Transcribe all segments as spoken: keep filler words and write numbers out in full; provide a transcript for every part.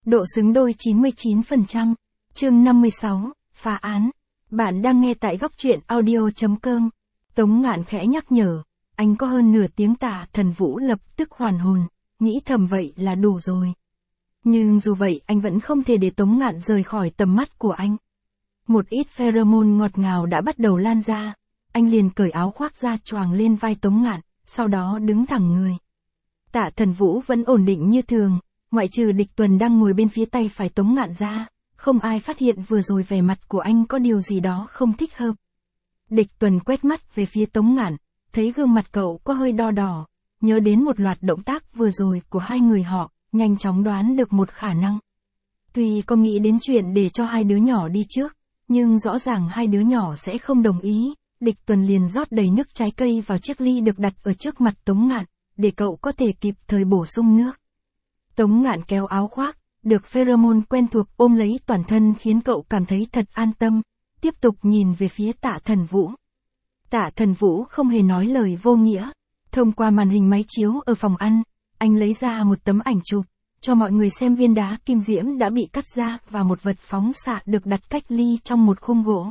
độ xứng đôi chín mươi chín phần trăm. Chương năm mươi sáu, phá án. Bạn đang nghe tại góc truyện audio.com. Tống Ngạn khẽ nhắc nhở, anh có hơn nửa tiếng. Tạ Thần Vũ lập tức hoàn hồn, nghĩ thầm vậy là đủ rồi. Nhưng dù vậy anh vẫn không thể để Tống Ngạn rời khỏi tầm mắt của anh. Một ít pheromone ngọt ngào đã bắt đầu lan ra, anh liền cởi áo khoác ra choàng lên vai Tống Ngạn, sau đó đứng thẳng người. Tạ Thần Vũ vẫn ổn định như thường, ngoại trừ Địch Tuần đang ngồi bên phía tay phải Tống Ngạn ra, không ai phát hiện vừa rồi vẻ mặt của anh có điều gì đó không thích hợp. Địch Tuần quét mắt về phía Tống Ngạn, thấy gương mặt cậu có hơi đo đỏ, nhớ đến một loạt động tác vừa rồi của hai người họ, nhanh chóng đoán được một khả năng. Tuy có nghĩ đến chuyện để cho hai đứa nhỏ đi trước, nhưng rõ ràng hai đứa nhỏ sẽ không đồng ý. Địch Tuần liền rót đầy nước trái cây vào chiếc ly được đặt ở trước mặt Tống Ngạn, để cậu có thể kịp thời bổ sung nước. Tống Ngạn kéo áo khoác, được pheromone quen thuộc ôm lấy toàn thân khiến cậu cảm thấy thật an tâm, tiếp tục nhìn về phía Tạ Thần Vũ. Tạ Thần Vũ không hề nói lời vô nghĩa, thông qua màn hình máy chiếu ở phòng ăn, anh lấy ra một tấm ảnh chụp, cho mọi người xem viên đá kim diễm đã bị cắt ra và một vật phóng xạ được đặt cách ly trong một khung gỗ.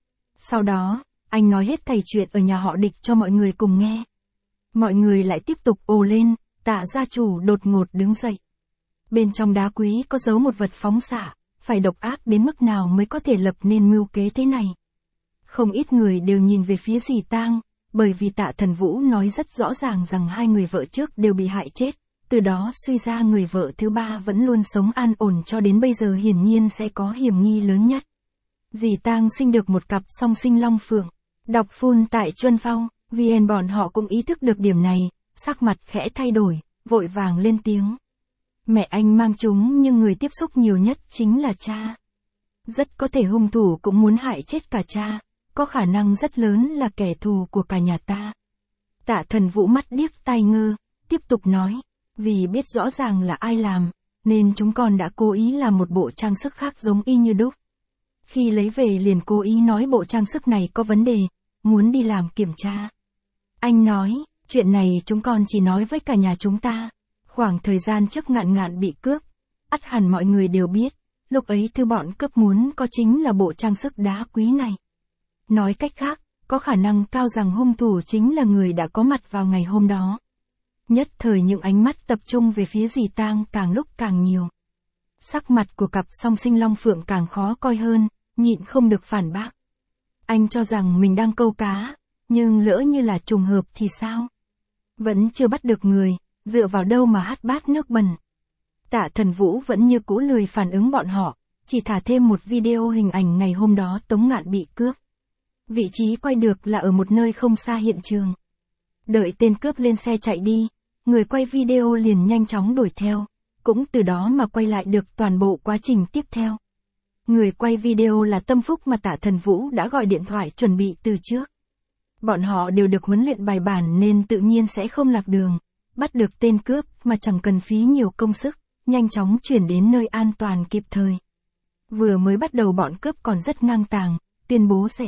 Sau đó, anh nói hết thảy chuyện ở nhà họ Địch cho mọi người cùng nghe. Mọi người lại tiếp tục ồ lên, Tạ gia chủ đột ngột đứng dậy. Bên trong đá quý có giấu một vật phóng xạ, phải độc ác đến mức nào mới có thể lập nên mưu kế thế này. Không ít người đều nhìn về phía dì Tang, bởi vì Tạ Thần Vũ nói rất rõ ràng rằng hai người vợ trước đều bị hại chết, từ đó suy ra người vợ thứ ba vẫn luôn sống an ổn cho đến bây giờ hiển nhiên sẽ có hiểm nghi lớn nhất. Dì Tang sinh được một cặp song sinh long phượng, đọc phun tại Chuân Phong, vê en bọn họ cũng ý thức được điểm này, sắc mặt khẽ thay đổi, vội vàng lên tiếng. Mẹ anh mang chúng nhưng người tiếp xúc nhiều nhất chính là cha. Rất có thể hung thủ cũng muốn hại chết cả cha, có khả năng rất lớn là kẻ thù của cả nhà ta. Tạ Thần Vũ mắt điếc tai ngơ, tiếp tục nói, vì biết rõ ràng là ai làm, nên chúng con đã cố ý làm một bộ trang sức khác giống y như đúc. Khi lấy về liền cố ý nói bộ trang sức này có vấn đề, muốn đi làm kiểm tra. Anh nói, chuyện này chúng con chỉ nói với cả nhà chúng ta. Khoảng thời gian trước Ngạn Ngạn bị cướp, ắt hẳn mọi người đều biết, lúc ấy thứ bọn cướp muốn có chính là bộ trang sức đá quý này. Nói cách khác, có khả năng cao rằng hung thủ chính là người đã có mặt vào ngày hôm đó. Nhất thời những ánh mắt tập trung về phía dì Tang càng lúc càng nhiều. Sắc mặt của cặp song sinh long phượng càng khó coi hơn, nhịn không được phản bác. Anh cho rằng mình đang câu cá, nhưng lỡ như là trùng hợp thì sao? Vẫn chưa bắt được người, dựa vào đâu mà hắt bát nước bẩn. Tạ Thần Vũ vẫn như cũ lười phản ứng bọn họ, chỉ thả thêm một video hình ảnh ngày hôm đó Tống Ngạn bị cướp. Vị trí quay được là ở một nơi không xa hiện trường. Đợi tên cướp lên xe chạy đi, người quay video liền nhanh chóng đuổi theo, cũng từ đó mà quay lại được toàn bộ quá trình tiếp theo. Người quay video là Tâm Phúc mà Tạ Thần Vũ đã gọi điện thoại chuẩn bị từ trước. Bọn họ đều được huấn luyện bài bản nên tự nhiên sẽ không lạc đường, bắt được tên cướp mà chẳng cần phí nhiều công sức, nhanh chóng chuyển đến nơi an toàn kịp thời. Vừa mới bắt đầu bọn cướp còn rất ngang tàng, tuyên bố sẽ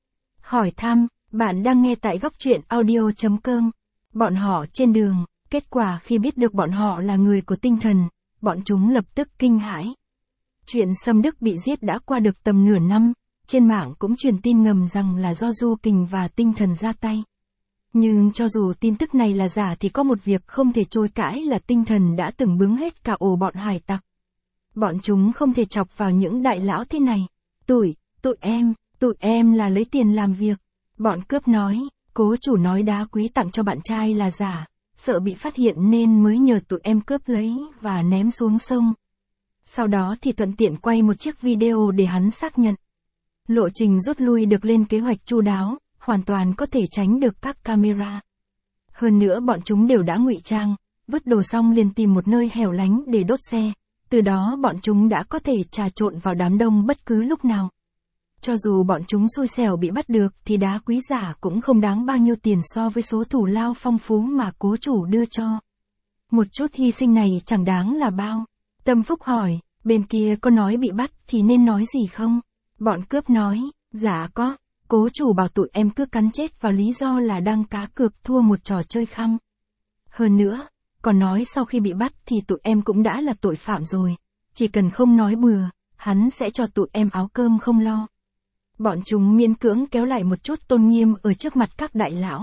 hỏi thăm, bạn đang nghe tại góc truyện audio.com. Bọn họ trên đường, kết quả khi biết được bọn họ là người của tinh thần, bọn chúng lập tức kinh hãi. Chuyện Sâm Đức bị giết đã qua được tầm nửa năm, trên mạng cũng truyền tin ngầm rằng là do Du Kình và tinh thần ra tay. Nhưng cho dù tin tức này là giả thì có một việc không thể chối cãi là tinh thần đã từng bứng hết cả ổ bọn hải tặc. Bọn chúng không thể chọc vào những đại lão thế này. Tụi, tụi em, tụi em là lấy tiền làm việc. Bọn cướp nói, cố chủ nói đá quý tặng cho bạn trai là giả, sợ bị phát hiện nên mới nhờ tụi em cướp lấy và ném xuống sông. Sau đó thì thuận tiện quay một chiếc video để hắn xác nhận. Lộ trình rút lui được lên kế hoạch chu đáo, hoàn toàn có thể tránh được các camera. Hơn nữa bọn chúng đều đã ngụy trang, vứt đồ xong liền tìm một nơi hẻo lánh để đốt xe, từ đó bọn chúng đã có thể trà trộn vào đám đông bất cứ lúc nào. Cho dù bọn chúng xui xẻo bị bắt được thì đá quý giả cũng không đáng bao nhiêu tiền so với số thù lao phong phú mà cố chủ đưa cho. Một chút hy sinh này chẳng đáng là bao. Tâm Phúc hỏi, bên kia có nói bị bắt thì nên nói gì không? Bọn cướp nói, dạ có. Cố chủ bảo tụi em cứ cắn chết vào lý do là đang cá cược thua một trò chơi khăm. Hơn nữa, còn nói sau khi bị bắt thì tụi em cũng đã là tội phạm rồi, chỉ cần không nói bừa, hắn sẽ cho tụi em áo cơm không lo. Bọn chúng miễn cưỡng kéo lại một chút tôn nghiêm ở trước mặt các đại lão.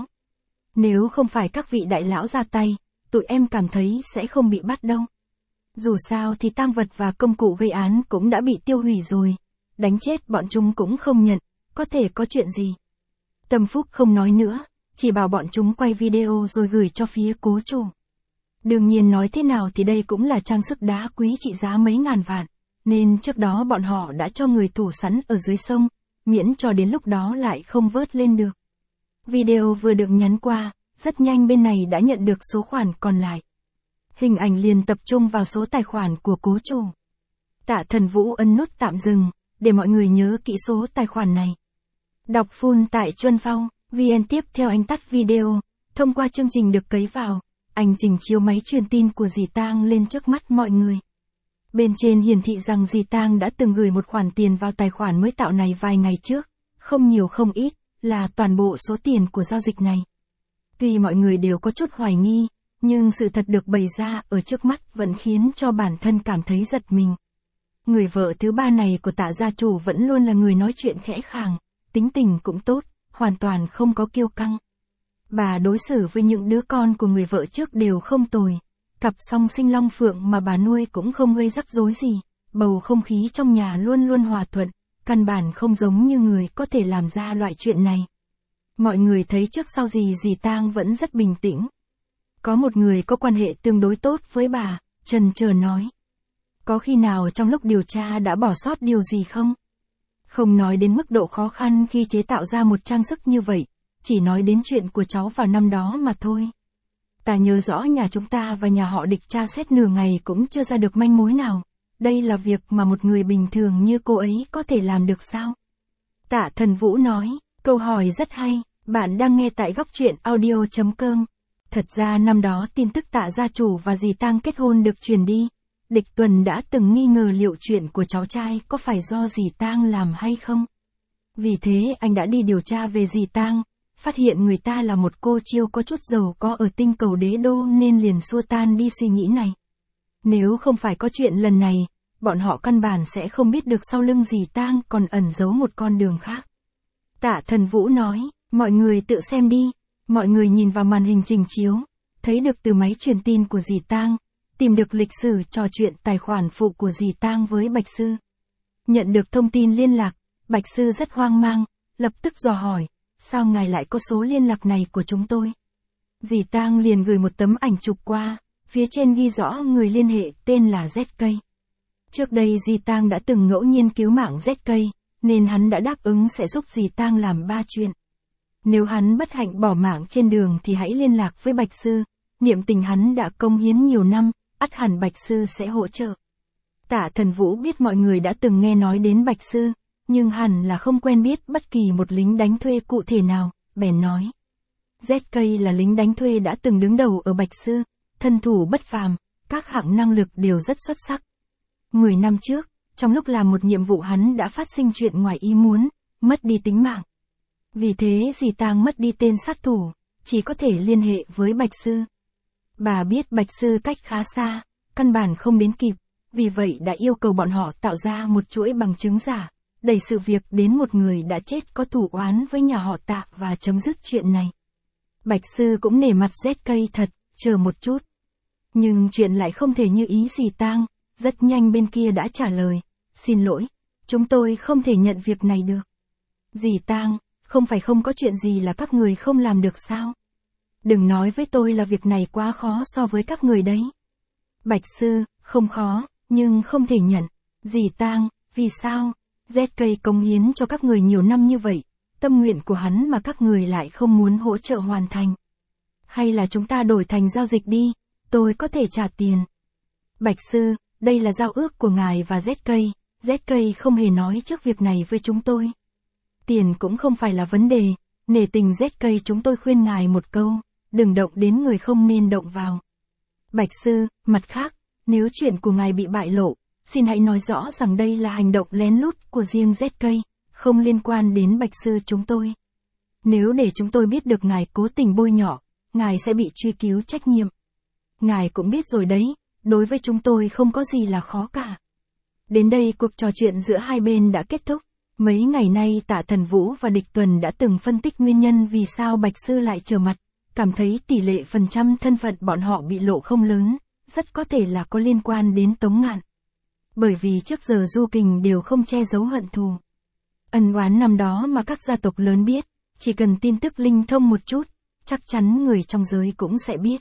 Nếu không phải các vị đại lão ra tay, tụi em cảm thấy sẽ không bị bắt đâu. Dù sao thì tang vật và công cụ gây án cũng đã bị tiêu hủy rồi. Đánh chết bọn chúng cũng không nhận, có thể có chuyện gì. Tâm Phúc không nói nữa, chỉ bảo bọn chúng quay video rồi gửi cho phía cố chủ. Đương nhiên nói thế nào thì đây cũng là trang sức đá quý trị giá mấy ngàn vạn, nên trước đó bọn họ đã cho người thủ sẵn ở dưới sông, miễn cho đến lúc đó lại không vớt lên được. Video vừa được nhắn qua, rất nhanh bên này đã nhận được số khoản còn lại. Hình ảnh liền tập trung vào số tài khoản của cố chủ. Tạ Thần Vũ ấn nút tạm dừng, để mọi người nhớ kỹ số tài khoản này. Đọc full tại Chuân Phong, vê en tiếp theo anh tắt video, thông qua chương trình được cấy vào, anh trình chiếu máy truyền tin của dì Tang lên trước mắt mọi người. Bên trên hiển thị rằng dì Tang đã từng gửi một khoản tiền vào tài khoản mới tạo này vài ngày trước, không nhiều không ít, là toàn bộ số tiền của giao dịch này. Tuy mọi người đều có chút hoài nghi, nhưng sự thật được bày ra ở trước mắt vẫn khiến cho bản thân cảm thấy giật mình. Người vợ thứ ba này của Tạ gia chủ vẫn luôn là người nói chuyện khẽ khàng, tính tình cũng tốt, hoàn toàn không có kiêu căng. Bà đối xử với những đứa con của người vợ trước đều không tồi. Cặp song sinh long phượng mà bà nuôi cũng không gây rắc rối gì, bầu không khí trong nhà luôn luôn hòa thuận, căn bản không giống như người có thể làm ra loại chuyện này. Mọi người thấy trước sau gì dì Tang vẫn rất bình tĩnh. Có một người có quan hệ tương đối tốt với bà, chần chờ nói. Có khi nào trong lúc điều tra đã bỏ sót điều gì không? Không nói đến mức độ khó khăn khi chế tạo ra một trang sức như vậy, chỉ nói đến chuyện của cháu vào năm đó mà thôi. Ta nhớ rõ nhà chúng ta và nhà họ Địch tra xét nửa ngày cũng chưa ra được manh mối nào. Đây là việc mà một người bình thường như cô ấy có thể làm được sao? Tạ Thần Vũ nói, câu hỏi rất hay, bạn đang nghe tại góc truyện audio chấm com. Thật ra năm đó tin tức Tạ gia chủ và dì Tang kết hôn được truyền đi. Địch Tuần đã từng nghi ngờ liệu chuyện của cháu trai có phải do dì Tang làm hay không. Vì thế anh đã đi điều tra về dì Tang, phát hiện người ta là một cô chiêu có chút giàu có ở tinh cầu đế đô nên liền xua tan đi suy nghĩ này. Nếu không phải có chuyện lần này, bọn họ căn bản sẽ không biết được sau lưng dì Tang còn ẩn giấu một con đường khác. Tạ Thần Vũ nói, mọi người tự xem đi. Mọi người nhìn vào màn hình trình chiếu, thấy được từ máy truyền tin của dì Tang, tìm được lịch sử trò chuyện tài khoản phụ của dì Tang với Bạch Sư. Nhận được thông tin liên lạc, Bạch Sư rất hoang mang, lập tức dò hỏi, sao ngài lại có số liên lạc này của chúng tôi? Dì Tang liền gửi một tấm ảnh chụp qua, phía trên ghi rõ người liên hệ tên là Z K. Trước đây dì Tang đã từng ngẫu nhiên cứu mạng Z K, nên hắn đã đáp ứng sẽ giúp dì Tang làm ba chuyện. Nếu hắn bất hạnh bỏ mạng trên đường thì hãy liên lạc với Bạch Sư, niệm tình hắn đã công hiến nhiều năm, ắt hẳn Bạch Sư sẽ hỗ trợ. Tạ Thần Vũ biết mọi người đã từng nghe nói đến Bạch Sư, nhưng hẳn là không quen biết bất kỳ một lính đánh thuê cụ thể nào, bèn nói. Z K là lính đánh thuê đã từng đứng đầu ở Bạch Sư, thân thủ bất phàm, các hạng năng lực đều rất xuất sắc. Mười năm trước, trong lúc làm một nhiệm vụ hắn đã phát sinh chuyện ngoài ý muốn, mất đi tính mạng. Vì thế dì Tang mất đi tên sát thủ, chỉ có thể liên hệ với Bạch Sư. Bà biết Bạch Sư cách khá xa, căn bản không đến kịp, vì vậy đã yêu cầu bọn họ tạo ra một chuỗi bằng chứng giả, đẩy sự việc đến một người đã chết có thù oán với nhà họ Tạ và chấm dứt chuyện này. Bạch Sư cũng nể mặt Z K thật, chờ một chút. Nhưng chuyện lại không thể như ý dì Tang, rất nhanh bên kia đã trả lời, xin lỗi, chúng tôi không thể nhận việc này được. Dì Tang, không phải không có chuyện gì là các người không làm được sao? Đừng nói với tôi là việc này quá khó so với các người đấy. Bạch Sư, không khó, nhưng không thể nhận. Dì Tang, vì sao? Z K cống hiến cho các người nhiều năm như vậy, tâm nguyện của hắn mà các người lại không muốn hỗ trợ hoàn thành. Hay là chúng ta đổi thành giao dịch đi, tôi có thể trả tiền. Bạch Sư, đây là giao ước của ngài và Z K, Z K không hề nói trước việc này với chúng tôi. Tiền cũng không phải là vấn đề, nể tình Z K chúng tôi khuyên ngài một câu, đừng động đến người không nên động vào. Bạch Sư, mặt khác, nếu chuyện của ngài bị bại lộ, xin hãy nói rõ rằng đây là hành động lén lút của riêng Z K, không liên quan đến Bạch Sư chúng tôi. Nếu để chúng tôi biết được ngài cố tình bôi nhọ, ngài sẽ bị truy cứu trách nhiệm. Ngài cũng biết rồi đấy, đối với chúng tôi không có gì là khó cả. Đến đây cuộc trò chuyện giữa hai bên đã kết thúc. Mấy ngày nay Tạ Thần Vũ và Địch Tuần đã từng phân tích nguyên nhân vì sao Bạch Sư lại trở mặt, cảm thấy tỷ lệ phần trăm thân phận bọn họ bị lộ không lớn, rất có thể là có liên quan đến Tống Ngạn. Bởi vì trước giờ Du Kình đều không che giấu hận thù. Ân oán năm đó mà các gia tộc lớn biết, chỉ cần tin tức linh thông một chút, chắc chắn người trong giới cũng sẽ biết.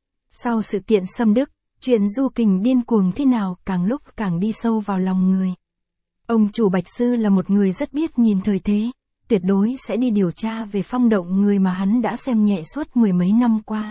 Sau sự kiện Sâm Đức, chuyện Du Kình điên cuồng thế nào càng lúc càng đi sâu vào lòng người. Ông chủ Bạch Sư là một người rất biết nhìn thời thế, tuyệt đối sẽ đi điều tra về phong động người mà hắn đã xem nhẹ suốt mười mấy năm qua.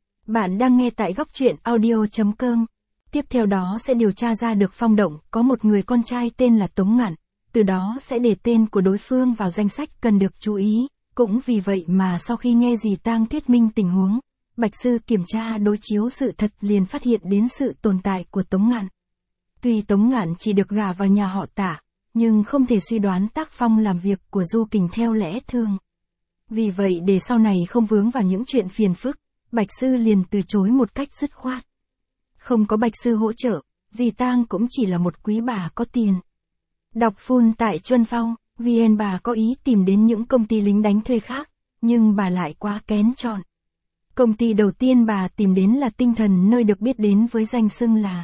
Bạn đang nghe tại góc truyện audio chấm com. Tiếp theo đó sẽ điều tra ra được phong động có một người con trai tên là Tống Ngạn, từ đó sẽ để tên của đối phương vào danh sách cần được chú ý. Cũng vì vậy mà sau khi nghe dì Tang thuyết minh tình huống, Bạch Sư kiểm tra đối chiếu sự thật liền phát hiện đến sự tồn tại của Tống Ngạn. Tuy Tống Ngạn chỉ được gả vào nhà họ Tạ, nhưng không thể suy đoán tác phong làm việc của Du Kình theo lẽ thường. Vì vậy để sau này không vướng vào những chuyện phiền phức, Bạch Sư liền từ chối một cách dứt khoát. Không có Bạch Sư hỗ trợ, dì Tang cũng chỉ là một quý bà có tiền. Đọc full tại Chuân Phong, vê en bà có ý tìm đến những công ty lính đánh thuê khác, nhưng bà lại quá kén chọn. Công ty đầu tiên bà tìm đến là Tinh Thần, nơi được biết đến với danh xưng là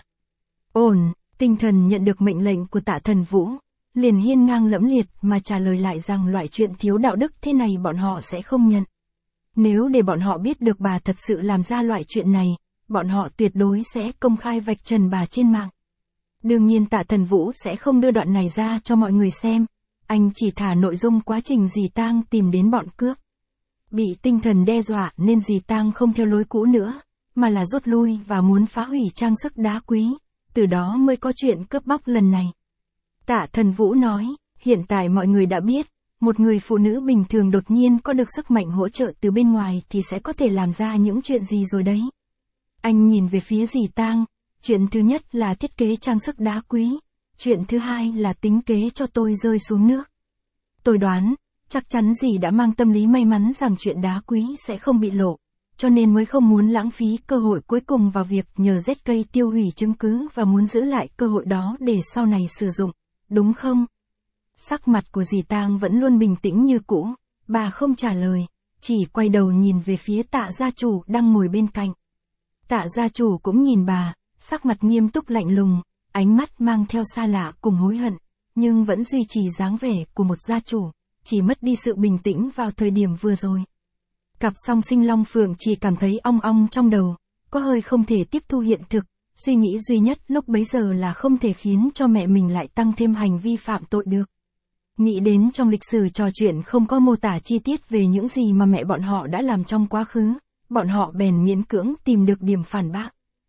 ổn. Tinh Thần nhận được mệnh lệnh của Tạ Thần Vũ, liền hiên ngang lẫm liệt mà trả lời lại rằng loại chuyện thiếu đạo đức thế này bọn họ sẽ không nhận. Nếu để bọn họ biết được bà thật sự làm ra loại chuyện này, bọn họ tuyệt đối sẽ công khai vạch trần bà trên mạng. Đương nhiên Tạ Thần Vũ sẽ không đưa đoạn này ra cho mọi người xem, anh chỉ thả nội dung quá trình dì Tang tìm đến bọn cướp. Bị Tinh Thần đe dọa nên dì Tang không theo lối cũ nữa, mà là rút lui và muốn phá hủy trang sức đá quý, từ đó mới có chuyện cướp bóc lần này. Tạ Thần Vũ nói, hiện tại mọi người đã biết, một người phụ nữ bình thường đột nhiên có được sức mạnh hỗ trợ từ bên ngoài thì sẽ có thể làm ra những chuyện gì rồi đấy. Anh nhìn về phía dì Tang, chuyện thứ nhất là thiết kế trang sức đá quý, chuyện thứ hai là tính kế cho tôi rơi xuống nước. Tôi đoán, chắc chắn dì đã mang tâm lý may mắn rằng chuyện đá quý sẽ không bị lộ, cho nên mới không muốn lãng phí cơ hội cuối cùng vào việc nhờ rết cây tiêu hủy chứng cứ và muốn giữ lại cơ hội đó để sau này sử dụng, đúng không? Sắc mặt của dì Tang vẫn luôn bình tĩnh như cũ, bà không trả lời, chỉ quay đầu nhìn về phía Tạ gia chủ đang ngồi bên cạnh. Tạ gia chủ cũng nhìn bà, sắc mặt nghiêm túc lạnh lùng, ánh mắt mang theo xa lạ cùng hối hận, nhưng vẫn duy trì dáng vẻ của một gia chủ, chỉ mất đi sự bình tĩnh vào thời điểm vừa rồi. Cặp song sinh Long Phượng chỉ cảm thấy ong ong trong đầu, có hơi không thể tiếp thu hiện thực, suy nghĩ duy nhất lúc bấy giờ là không thể khiến cho mẹ mình lại tăng thêm hành vi phạm tội được. Nghĩ đến trong lịch sử trò chuyện không có mô tả chi tiết về những gì mà mẹ bọn họ đã làm trong quá khứ, bọn họ bèn miễn cưỡng tìm được điểm phản bác.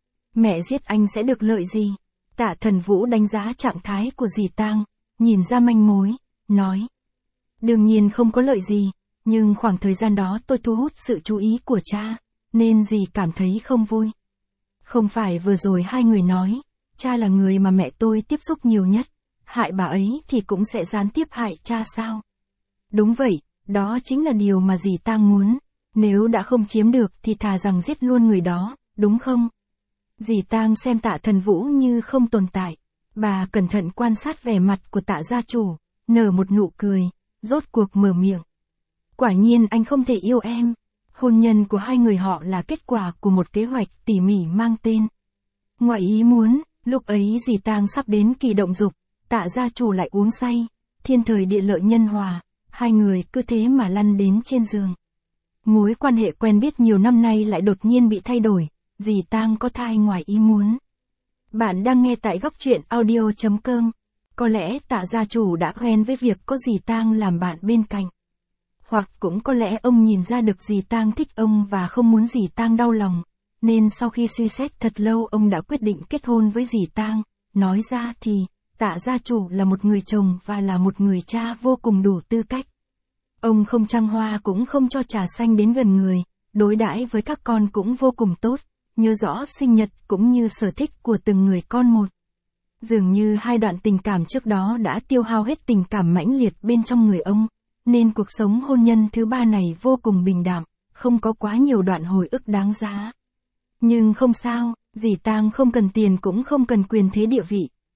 Mẹ giết anh sẽ được lợi gì? Tạ Thần Vũ đánh giá trạng thái của dì Tang, nhìn ra manh mối, nói. Đương nhiên không có lợi gì, nhưng khoảng thời gian đó tôi thu hút sự chú ý của cha, nên dì cảm thấy không vui. Không phải vừa rồi hai người nói, cha là người mà mẹ tôi tiếp xúc nhiều nhất, hại bà ấy thì cũng sẽ gián tiếp hại cha sao? Đúng vậy, đó chính là điều mà dì Tang muốn, nếu đã không chiếm được thì thà rằng giết luôn người đó, đúng không? Dì Tang xem Tạ Thần Vũ như không tồn tại, bà cẩn thận quan sát vẻ mặt của Tạ gia chủ, nở một nụ cười, rốt cuộc mở miệng. Quả nhiên anh không thể yêu em. Hôn nhân của hai người họ là kết quả của một kế hoạch tỉ mỉ mang tên Ngoại ý muốn. Lúc ấy dì Tang sắp đến kỳ động dục, Tạ gia chủ lại uống say, thiên thời địa lợi nhân hòa, hai người cứ thế mà lăn đến trên giường. Mối quan hệ quen biết nhiều năm nay lại đột nhiên bị thay đổi, dì Tang có thai ngoài ý muốn. Bạn đang nghe tại góc truyện audio chấm com. Có lẽ Tạ gia chủ đã quen với việc có dì Tang làm bạn bên cạnh. Hoặc cũng có lẽ ông nhìn ra được dì Tang thích ông và không muốn dì Tang đau lòng, nên sau khi suy xét thật lâu ông đã quyết định kết hôn với dì Tang. Nói ra thì, Tạ gia chủ là một người chồng và là một người cha vô cùng đủ tư cách. Ông không trăng hoa cũng không cho trà xanh đến gần người, đối đãi với các con cũng vô cùng tốt, nhớ rõ sinh nhật cũng như sở thích của từng người con một. Dường như hai đoạn tình cảm trước đó đã tiêu hao hết tình cảm mãnh liệt bên trong người ông, nên cuộc sống hôn nhân thứ ba này vô cùng bình đạm, không có quá nhiều đoạn hồi ức đáng giá. Nhưng không sao, dì Tang không cần tiền cũng không cần quyền thế địa vị,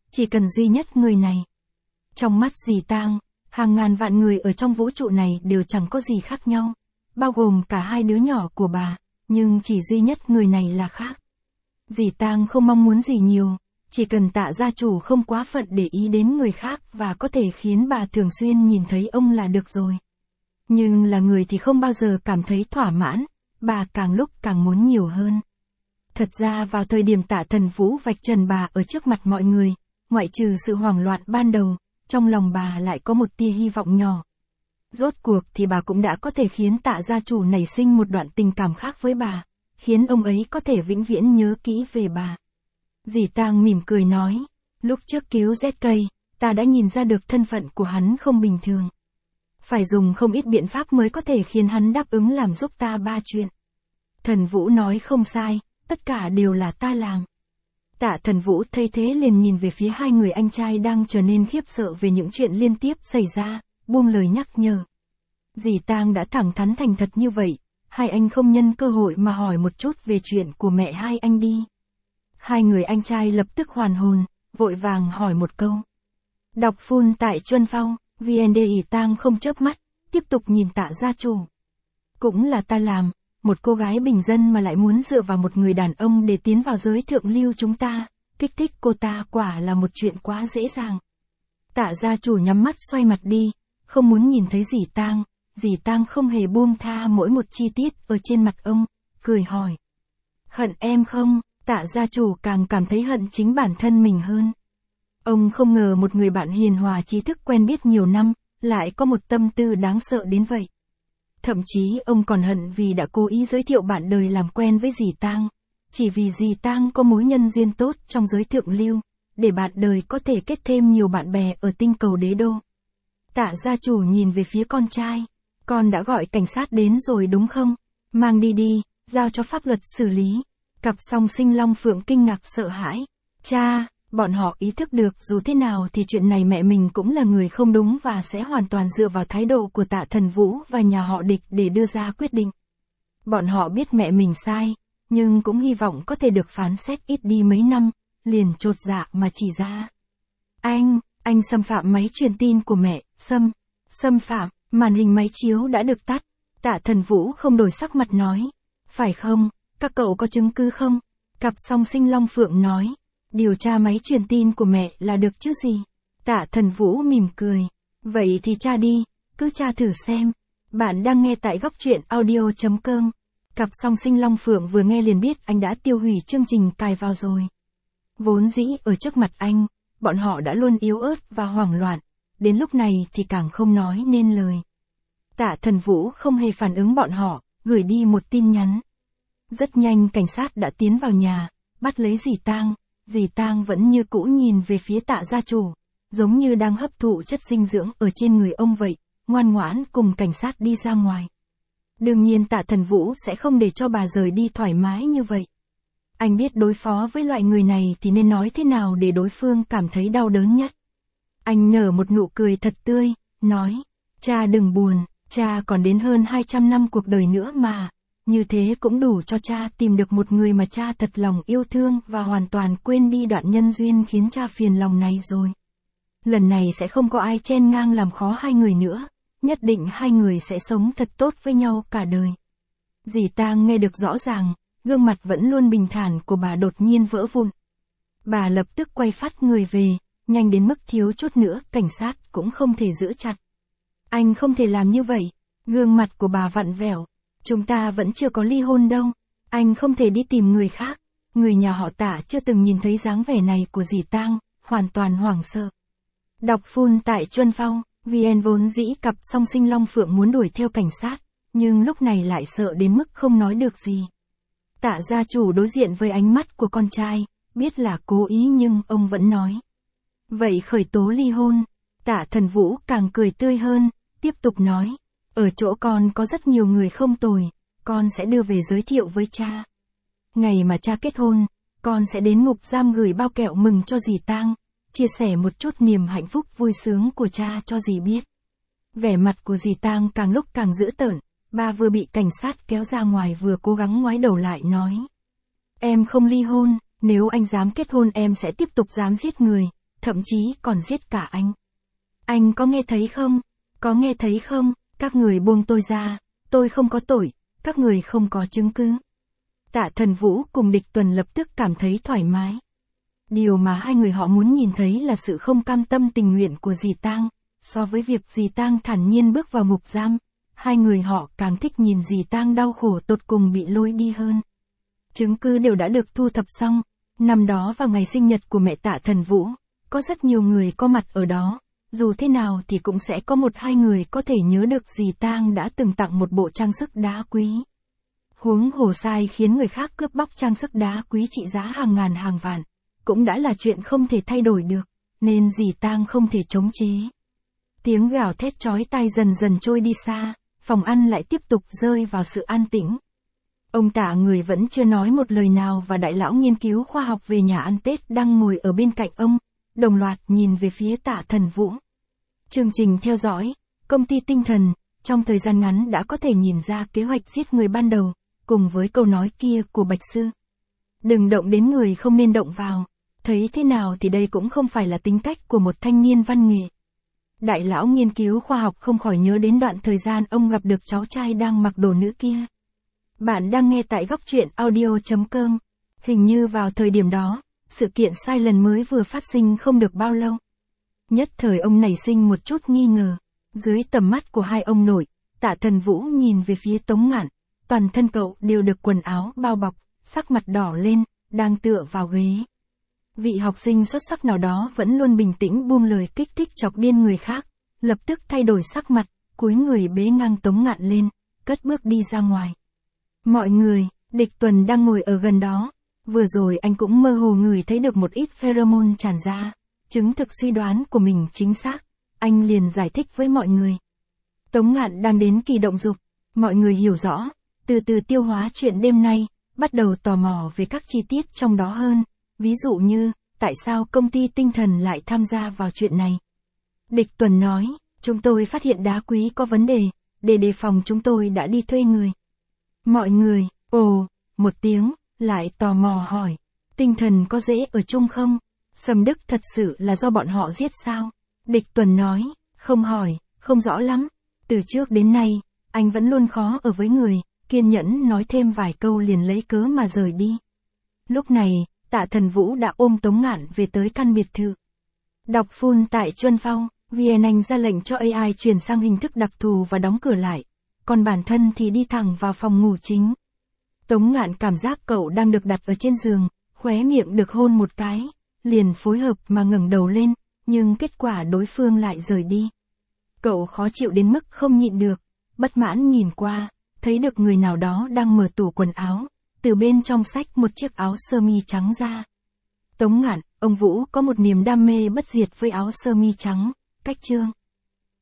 chỉ cần duy nhất người này. Trong mắt dì Tang, hàng ngàn vạn người ở trong vũ trụ này đều chẳng có gì khác nhau, bao gồm cả hai đứa nhỏ của bà, nhưng chỉ duy nhất người này là khác. Dì Tang không mong muốn gì nhiều, chỉ cần Tạ gia chủ không quá phận để ý đến người khác và có thể khiến bà thường xuyên nhìn thấy ông là được rồi. Nhưng là người thì không bao giờ cảm thấy thỏa mãn, bà càng lúc càng muốn nhiều hơn. Thật ra vào thời điểm Tạ Thần Vũ vạch trần bà ở trước mặt mọi người, ngoại trừ sự hoảng loạn ban đầu, trong lòng bà lại có một tia hy vọng nhỏ. Rốt cuộc thì bà cũng đã có thể khiến Tạ gia chủ nảy sinh một đoạn tình cảm khác với bà, khiến ông ấy có thể vĩnh viễn nhớ kỹ về bà. Dì Tang mỉm cười nói, lúc trước cứu Z K, ta đã nhìn ra được thân phận của hắn không bình thường. Phải dùng không ít biện pháp mới có thể khiến hắn đáp ứng làm giúp ta ba chuyện. Thần Vũ nói không sai, tất cả đều là ta làm. Tạ Thần Vũ thấy thế liền nhìn về phía hai người anh trai đang trở nên khiếp sợ về những chuyện liên tiếp xảy ra, buông lời nhắc nhở. Dì Tang đã thẳng thắn thành thật như vậy, hai anh không nhân cơ hội mà hỏi một chút về chuyện của mẹ hai anh đi. Hai người anh trai lập tức hoàn hồn, vội vàng hỏi một câu. Đọc full tại Chuân Phong, vê en đê ỉ Tang không chớp mắt, tiếp tục nhìn Tạ gia chủ. Cũng là ta làm, một cô gái bình dân mà lại muốn dựa vào một người đàn ông để tiến vào giới thượng lưu chúng ta, kích thích cô ta quả là một chuyện quá dễ dàng. Tạ gia chủ nhắm mắt xoay mặt đi, không muốn nhìn thấy dì Tang, dì Tang không hề buông tha mỗi một chi tiết ở trên mặt ông, cười hỏi. Hận em không? Tạ gia chủ càng cảm thấy hận chính bản thân mình hơn. Ông không ngờ một người bạn hiền hòa trí thức quen biết nhiều năm, lại có một tâm tư đáng sợ đến vậy. Thậm chí ông còn hận vì đã cố ý giới thiệu bạn đời làm quen với dì Tang, chỉ vì dì Tang có mối nhân duyên tốt trong giới thượng lưu, để bạn đời có thể kết thêm nhiều bạn bè ở tinh cầu đế đô. Tạ gia chủ nhìn về phía con trai, con đã gọi cảnh sát đến rồi đúng không? Mang đi đi, giao cho pháp luật xử lý. Cặp song sinh Long Phượng kinh ngạc sợ hãi. Cha, bọn họ ý thức được dù thế nào thì chuyện này mẹ mình cũng là người không đúng và sẽ hoàn toàn dựa vào thái độ của Tạ Thần Vũ và nhà họ Địch để đưa ra quyết định. Bọn họ biết mẹ mình sai, nhưng cũng hy vọng có thể được phán xét ít đi mấy năm, liền chột dạ mà chỉ ra. Anh, anh xâm phạm máy truyền tin của mẹ, xâm, xâm phạm, màn hình máy chiếu đã được tắt. Tạ Thần Vũ không đổi sắc mặt nói. Phải không? Các cậu có chứng cứ không? Cặp song sinh Long Phượng nói. Điều tra máy truyền tin của mẹ là được chứ gì? Tạ Thần Vũ mỉm cười. Vậy thì tra đi, cứ tra thử xem. Bạn đang nghe tại góc truyện audio chấm com. Cặp song sinh Long Phượng vừa nghe liền biết anh đã tiêu hủy chương trình cài vào rồi. Vốn dĩ ở trước mặt anh, bọn họ đã luôn yếu ớt và hoảng loạn. Đến lúc này thì càng không nói nên lời. Tạ Thần Vũ không hề phản ứng bọn họ, gửi đi một tin nhắn. Rất nhanh cảnh sát đã tiến vào nhà, bắt lấy dì Tang. Dì Tang vẫn như cũ nhìn về phía Tạ gia chủ, giống như đang hấp thụ chất dinh dưỡng ở trên người ông vậy, ngoan ngoãn cùng cảnh sát đi ra ngoài. Đương nhiên Tạ Thần Vũ sẽ không để cho bà rời đi thoải mái như vậy. Anh biết đối phó với loại người này thì nên nói thế nào để đối phương cảm thấy đau đớn nhất. Anh nở một nụ cười thật tươi, nói, cha đừng buồn, cha còn đến hơn hai trăm năm cuộc đời nữa mà. Như thế cũng đủ cho cha tìm được một người mà cha thật lòng yêu thương và hoàn toàn quên đi đoạn nhân duyên khiến cha phiền lòng này rồi. Lần này sẽ không có ai chen ngang làm khó hai người nữa, nhất định hai người sẽ sống thật tốt với nhau cả đời. Dì Tang nghe được rõ ràng, gương mặt vẫn luôn bình thản của bà đột nhiên vỡ vụn. Bà lập tức quay phát người về, nhanh đến mức thiếu chút nữa cảnh sát cũng không thể giữ chặt. Anh không thể làm như vậy, gương mặt của bà vặn vẹo. Chúng ta vẫn chưa có ly hôn đâu, anh không thể đi tìm người khác. Người nhà họ Tạ chưa từng nhìn thấy dáng vẻ này của dì Tang, hoàn toàn hoảng sợ. Đọc full tại Chuân Phong, vê en vốn dĩ cặp song sinh Long Phượng muốn đuổi theo cảnh sát, nhưng lúc này lại sợ đến mức không nói được gì. Tạ gia chủ đối diện với ánh mắt của con trai, biết là cố ý nhưng ông vẫn nói. Vậy khởi tố ly hôn. Tạ Thần Vũ càng cười tươi hơn, tiếp tục nói. Ở chỗ con có rất nhiều người không tồi, con sẽ đưa về giới thiệu với cha. Ngày mà cha kết hôn, con sẽ đến ngục giam gửi bao kẹo mừng cho dì Tang, chia sẻ một chút niềm hạnh phúc vui sướng của cha cho dì biết. Vẻ mặt của dì Tang càng lúc càng dữ tợn, bà vừa bị cảnh sát kéo ra ngoài vừa cố gắng ngoái đầu lại nói. Em không ly hôn, nếu anh dám kết hôn em sẽ tiếp tục dám giết người, thậm chí còn giết cả anh. Anh có nghe thấy không? Có nghe thấy không? Các người buông tôi ra, tôi không có tội, các người không có chứng cứ. Tạ Thần Vũ cùng Địch Tuần lập tức cảm thấy thoải mái. Điều mà hai người họ muốn nhìn thấy là sự không cam tâm tình nguyện của dì Tang, so với việc dì Tang thản nhiên bước vào ngục giam, hai người họ càng thích nhìn dì Tang đau khổ tột cùng bị lôi đi hơn. Chứng cứ đều đã được thu thập xong, năm đó vào ngày sinh nhật của mẹ Tạ Thần Vũ, có rất nhiều người có mặt ở đó, dù thế nào thì cũng sẽ có một hai người có thể nhớ được dì Tang đã từng tặng một bộ trang sức đá quý. Huống hồ sai khiến người khác cướp bóc trang sức đá quý trị giá hàng ngàn hàng vạn, cũng đã là chuyện không thể thay đổi được, nên dì Tang không thể chống chế. Tiếng gào thét chói tai dần dần trôi đi xa, phòng ăn lại tiếp tục rơi vào sự an tĩnh. Ông Tạ người vẫn chưa nói một lời nào và đại lão nghiên cứu khoa học về nhà ăn Tết đang ngồi ở bên cạnh ông, đồng loạt nhìn về phía Tạ Thần Vũ. Chương trình theo dõi, công ty tinh thần, trong thời gian ngắn đã có thể nhìn ra kế hoạch giết người ban đầu, cùng với câu nói kia của Bạch Sư. Đừng động đến người không nên động vào, thấy thế nào thì đây cũng không phải là tính cách của một thanh niên văn nghệ. Đại lão nghiên cứu khoa học không khỏi nhớ đến đoạn thời gian ông gặp được cháu trai đang mặc đồ nữ kia. Bạn đang nghe tại góc truyện audio chấm com. Hình như vào thời điểm đó, sự kiện sai lần mới vừa phát sinh không được bao lâu. Nhất thời ông nảy sinh một chút nghi ngờ. Dưới tầm mắt của hai ông nội, Tạ Thần Vũ nhìn về phía Tống Ngạn. Toàn thân cậu đều được quần áo bao bọc, sắc mặt đỏ lên, đang tựa vào ghế. Vị học sinh xuất sắc nào đó vẫn luôn bình tĩnh buông lời kích thích chọc điên người khác, lập tức thay đổi sắc mặt, cúi người bế ngang Tống Ngạn lên, cất bước đi ra ngoài. Mọi người, Địch Tuần đang ngồi ở gần đó, vừa rồi anh cũng mơ hồ ngửi thấy được một ít pheromone tràn ra, chứng thực suy đoán của mình chính xác, anh liền giải thích với mọi người. Tống Ngạn đang đến kỳ động dục, mọi người hiểu rõ, từ từ tiêu hóa chuyện đêm nay, bắt đầu tò mò về các chi tiết trong đó hơn, ví dụ như, tại sao công ty tinh thần lại tham gia vào chuyện này. Địch Tuần nói, chúng tôi phát hiện đá quý có vấn đề, để đề phòng chúng tôi đã đi thuê người. Mọi người, ồ, một tiếng, lại tò mò hỏi, tinh thần có dễ ở chung không? Sầm Đức thật sự là do bọn họ giết sao? Địch Tuần nói, không hỏi, không rõ lắm, từ trước đến nay, anh vẫn luôn khó ở với người, kiên nhẫn nói thêm vài câu liền lấy cớ mà rời đi. Lúc này, Tạ Thần Vũ đã ôm Tống Ngạn về tới căn biệt thự. Đọc full tại Chuân Phong, vê en Anh ra lệnh cho a i chuyển sang hình thức đặc thù và đóng cửa lại, còn bản thân thì đi thẳng vào phòng ngủ chính. Tống Ngạn cảm giác cậu đang được đặt ở trên giường, khóe miệng được hôn một cái, liền phối hợp mà ngẩng đầu lên, nhưng kết quả đối phương lại rời đi. Cậu khó chịu đến mức không nhịn được, bất mãn nhìn qua, thấy được người nào đó đang mở tủ quần áo, từ bên trong xách một chiếc áo sơ mi trắng ra. Tống Ngạn, ông Vũ có một niềm đam mê bất diệt với áo sơ mi trắng, cách chương.